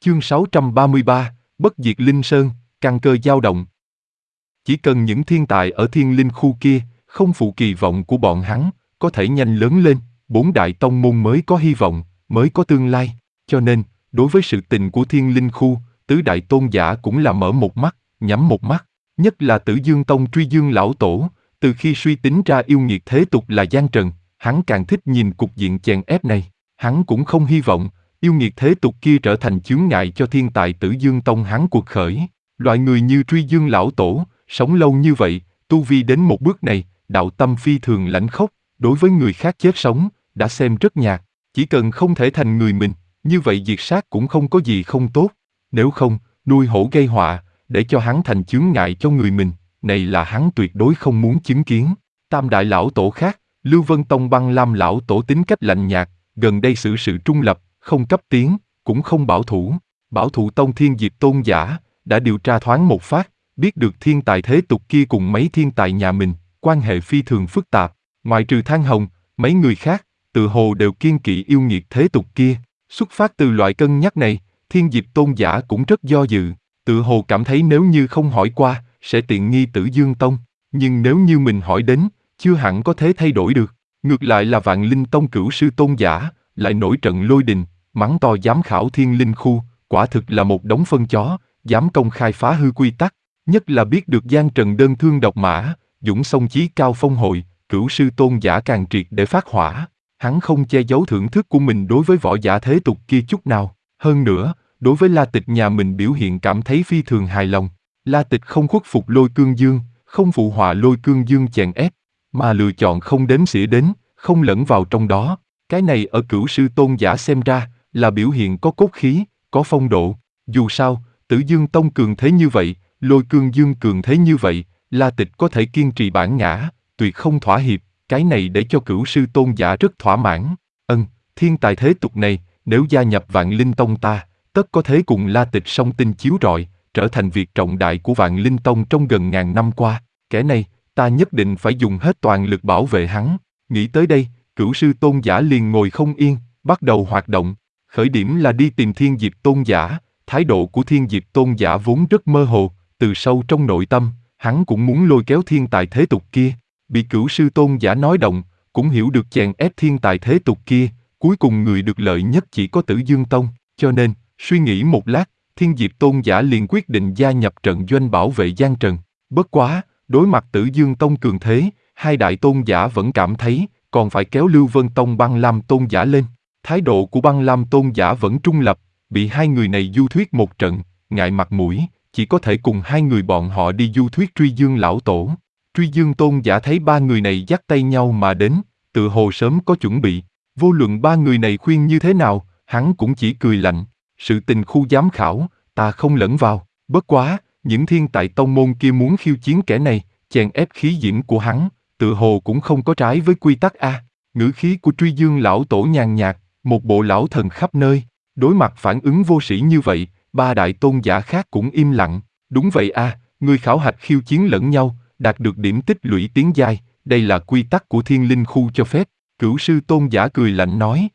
Chương 633, Bất diệt Linh Sơn, căn cơ dao động. Chỉ cần những thiên tài ở thiên linh khu kia, không phụ kỳ vọng của bọn hắn, có thể nhanh lớn lên, 4 đại tông môn mới có hy vọng, mới có tương lai. Cho nên, đối với sự tình của thiên linh khu, tứ đại tôn giả cũng là mở một mắt, nhắm một mắt. Nhất là Tử Dương Tông Truy Dương lão tổ, từ khi suy tính ra yêu nghiệt thế tục là Giang Trần, hắn càng thích nhìn cục diện chèn ép này. Hắn cũng không hy vọng yêu nghiệt thế tục kia trở thành chướng ngại cho thiên tài Tử Dương Tông hắn cuộc khởi. Loại người như Truy Dương lão tổ, sống lâu như vậy, tu vi đến một bước này, đạo tâm phi thường lãnh khốc, đối với người khác chết sống, đã xem rất nhạt. Chỉ cần không thể thành người mình, như vậy diệt sát cũng không có gì không tốt. Nếu không, nuôi hổ gây họa, để cho hắn thành chướng ngại cho người mình, này là hắn tuyệt đối không muốn chứng kiến. Tam đại lão tổ khác, Lưu Vân Tông Băng Lam lão tổ tính cách lạnh nhạt, gần đây xử sự trung lập, không cấp tiến, cũng không bảo thủ. Bảo thủ Tông Thiên Diệp tôn giả, đã điều tra thoáng một phát, biết được thiên tài thế tục kia cùng mấy thiên tài nhà mình, quan hệ phi thường phức tạp. Ngoại trừ Thang Hồng, mấy người khác, tự hồ đều kiêng kỵ yêu nghiệt thế tục kia. Xuất phát từ loại cân nhắc này, Thiên Diệp tôn giả cũng rất do dự, tự hồ cảm thấy nếu như không hỏi qua, sẽ tiện nghi Tử Dương Tông. Nhưng nếu như mình hỏi đến, chưa hẳn có thể thay đổi được. Ngược lại là Vạn Linh Tông cửu sư tôn giả, lại nổi trận lôi đình, mắng to giám khảo thiên linh khu, quả thực là một đống phân chó, dám công khai phá hư quy tắc. Nhất là biết được Giang Trần đơn thương độc mã, dũng sông chí cao phong hội, cửu sư tôn giả càng triệt để phát hỏa. Hắn không che giấu thưởng thức của mình đối với võ giả thế tục kia chút nào. Hơn nữa, đối với La Tịch nhà mình biểu hiện cảm thấy phi thường hài lòng. La Tịch không khuất phục Lôi Cương Dương, không phụ họa Lôi Cương Dương chèn ép, mà lựa chọn không đếm xỉa đến, không lẫn vào trong đó. Cái này ở cửu sư tôn giả xem ra, là biểu hiện có cốt khí, có phong độ. Dù sao, Tử Dương Tông cường thế như vậy, Lôi Cương Dương cường thế như vậy, La Tịch có thể kiên trì bản ngã, tuyệt không thỏa hiệp. Cái này để cho cửu sư tôn giả rất thỏa mãn. Thiên tài thế tục này, nếu gia nhập Vạn Linh Tông ta, tất có thể cùng La Tịch song tinh chiếu rọi, trở thành việc trọng đại của Vạn Linh Tông trong gần ngàn năm qua. Kẻ này, ta nhất định phải dùng hết toàn lực bảo vệ hắn. Nghĩ tới đây, cửu sư tôn giả liền ngồi không yên, bắt đầu hoạt động. Khởi điểm là đi tìm Thiên Diệp tôn giả. Thái độ của Thiên Diệp tôn giả vốn rất mơ hồ, từ sâu trong nội tâm, hắn cũng muốn lôi kéo thiên tài thế tục kia. Bị cửu sư tôn giả nói động, cũng hiểu được chèn ép thiên tài thế tục kia, cuối cùng người được lợi nhất chỉ có Tử Dương Tông. Cho nên, suy nghĩ một lát, Thiên Diệp tôn giả liền quyết định gia nhập trận doanh bảo vệ Giang Trần. Bất quá, đối mặt Tử Dương Tông cường thế, hai đại tôn giả vẫn cảm thấy, còn phải kéo Lưu Vân Tông Băng Lam tôn giả lên. Thái độ của Băng Lam tôn giả vẫn trung lập, bị hai người này du thuyết một trận, ngại mặt mũi, chỉ có thể cùng hai người bọn họ đi du thuyết Truy Dương lão tổ. Truy Dương tôn giả thấy ba người này dắt tay nhau mà đến, tự hồ sớm có chuẩn bị. Vô luận ba người này khuyên như thế nào, hắn cũng chỉ cười lạnh. Sự tình khu giám khảo, ta không lẫn vào. Bất quá, những thiên tài tông môn kia muốn khiêu chiến kẻ này, chèn ép khí diễm của hắn, tự hồ cũng không có trái với quy tắc a. Ngữ khí của Truy Dương lão tổ nhàn nhạt, một bộ lão thần khắp nơi. Đối mặt phản ứng vô sĩ như vậy, ba đại tôn giả khác cũng im lặng. Đúng vậy a, người khảo hạch khiêu chiến lẫn nhau, đạt được điểm tích lũy tiến giai, đây là quy tắc của thiên linh khu cho phép. Cửu sư tôn giả cười lạnh nói.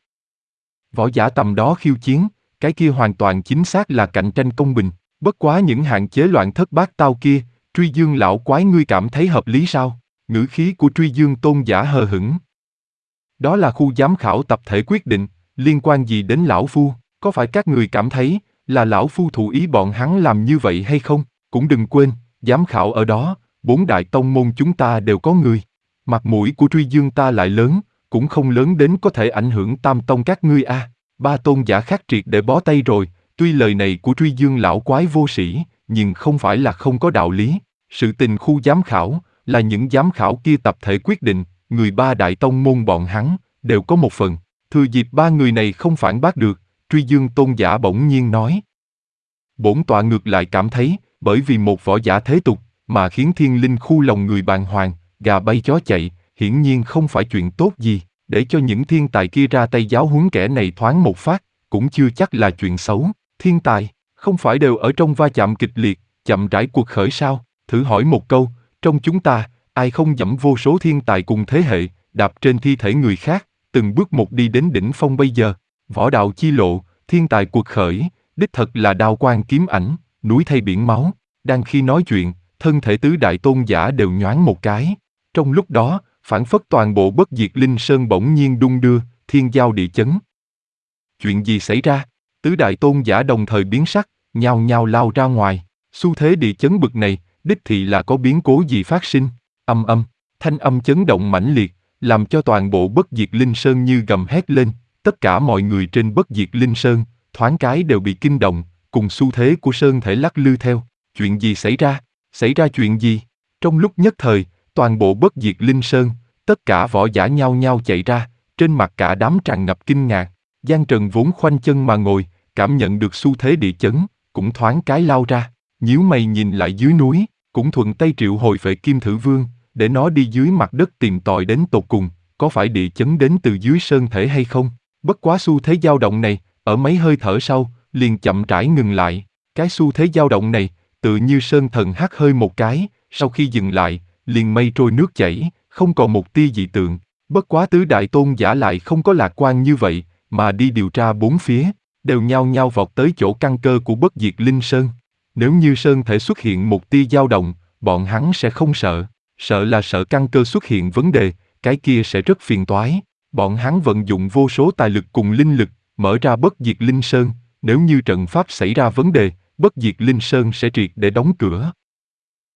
Võ giả tầm đó khiêu chiến, cái kia hoàn toàn chính xác là cạnh tranh công bình. Bất quá những hạn chế loạn thất bát tao kia, Truy Dương lão quái ngươi cảm thấy hợp lý sao? Ngữ khí của Truy Dương tôn giả hờ hững. Đó là khu giám khảo tập thể quyết định, liên quan gì đến lão phu? Có phải các người cảm thấy là lão phu thụ ý bọn hắn làm như vậy hay không? Cũng đừng quên, giám khảo ở đó, 4 đại tông môn chúng ta đều có người. Mặt mũi của Truy Dương ta lại lớn, cũng không lớn đến có thể ảnh hưởng tam tông các ngươi a. Ba tôn giả khác triệt để bó tay rồi, tuy lời này của Truy Dương lão quái vô sĩ, nhưng không phải là không có đạo lý. Sự tình khu giám khảo, là những giám khảo kia tập thể quyết định, người ba đại tông môn bọn hắn, đều có một phần. Thừa dịp ba người này không phản bác được, Truy Dương tôn giả bỗng nhiên nói. Bổn tọa ngược lại cảm thấy, bởi vì một võ giả thế tục, mà khiến thiên linh khu lòng người bàng hoàng, gà bay chó chạy, hiển nhiên không phải chuyện tốt gì. Để cho những thiên tài kia ra tay giáo huấn kẻ này thoáng một phát, cũng chưa chắc là chuyện xấu. Thiên tài, không phải đều ở trong va chạm kịch liệt, chậm rãi cuộc khởi sao? Thử hỏi một câu, trong chúng ta, ai không dẫm vô số thiên tài cùng thế hệ, đạp trên thi thể người khác, từng bước một đi đến đỉnh phong bây giờ? Võ đạo chi lộ, thiên tài cuộc khởi, Đích thật là đao quang kiếm ảnh, núi thay biển máu. Đang khi nói chuyện, thân thể tứ đại tôn giả đều nhoáng một cái. Trong lúc đó, phảng phất toàn bộ Bất Diệt Linh Sơn bỗng nhiên đung đưa, thiên giao địa chấn. Chuyện gì xảy ra? Tứ đại tôn giả đồng thời biến sắc, nhao nhao lao ra ngoài. Xu thế địa chấn bực này, đích thị là có biến cố gì phát sinh. Âm âm, thanh âm chấn động mãnh liệt, làm cho toàn bộ Bất Diệt Linh Sơn như gầm hét lên. Tất cả mọi người trên Bất Diệt Linh Sơn, thoáng cái đều bị kinh động, cùng xu thế của sơn thể lắc lư theo. Chuyện gì xảy ra? Xảy ra chuyện gì? Trong lúc nhất thời, toàn bộ Bất Diệt Linh Sơn, tất cả võ giả nhao nhao chạy ra, trên mặt cả đám tràn ngập kinh ngạc. Giang Trần vốn khoanh chân mà ngồi, cảm nhận được xu thế địa chấn, cũng thoáng cái lao ra, nhíu mày nhìn lại dưới núi, cũng thuận tay triệu hồi Phệ Kim Thử Vương, để nó đi dưới mặt đất tìm tòi đến tột cùng, có phải địa chấn đến từ dưới sơn thể hay không? Bất quá xu thế dao động này, ở mấy hơi thở sau, liền chậm rãi ngừng lại. Cái xu thế dao động này, tự như sơn thần hắt hơi một cái, sau khi dừng lại, liền mây trôi nước chảy, không còn một tia dị tượng. Bất quá tứ đại tôn giả lại không có lạc quan như vậy, mà đi điều tra bốn phía, đều nhao nhao vọt tới chỗ căn cơ của Bất Diệt Linh Sơn. Nếu như sơn thể xuất hiện một tia dao động, bọn hắn sẽ không sợ, sợ là sợ căn cơ xuất hiện vấn đề, cái kia sẽ rất phiền toái. Bọn hắn vận dụng vô số tài lực cùng linh lực, mở ra Bất Diệt Linh Sơn, nếu như trận pháp xảy ra vấn đề, Bất Diệt Linh Sơn sẽ triệt để đóng cửa.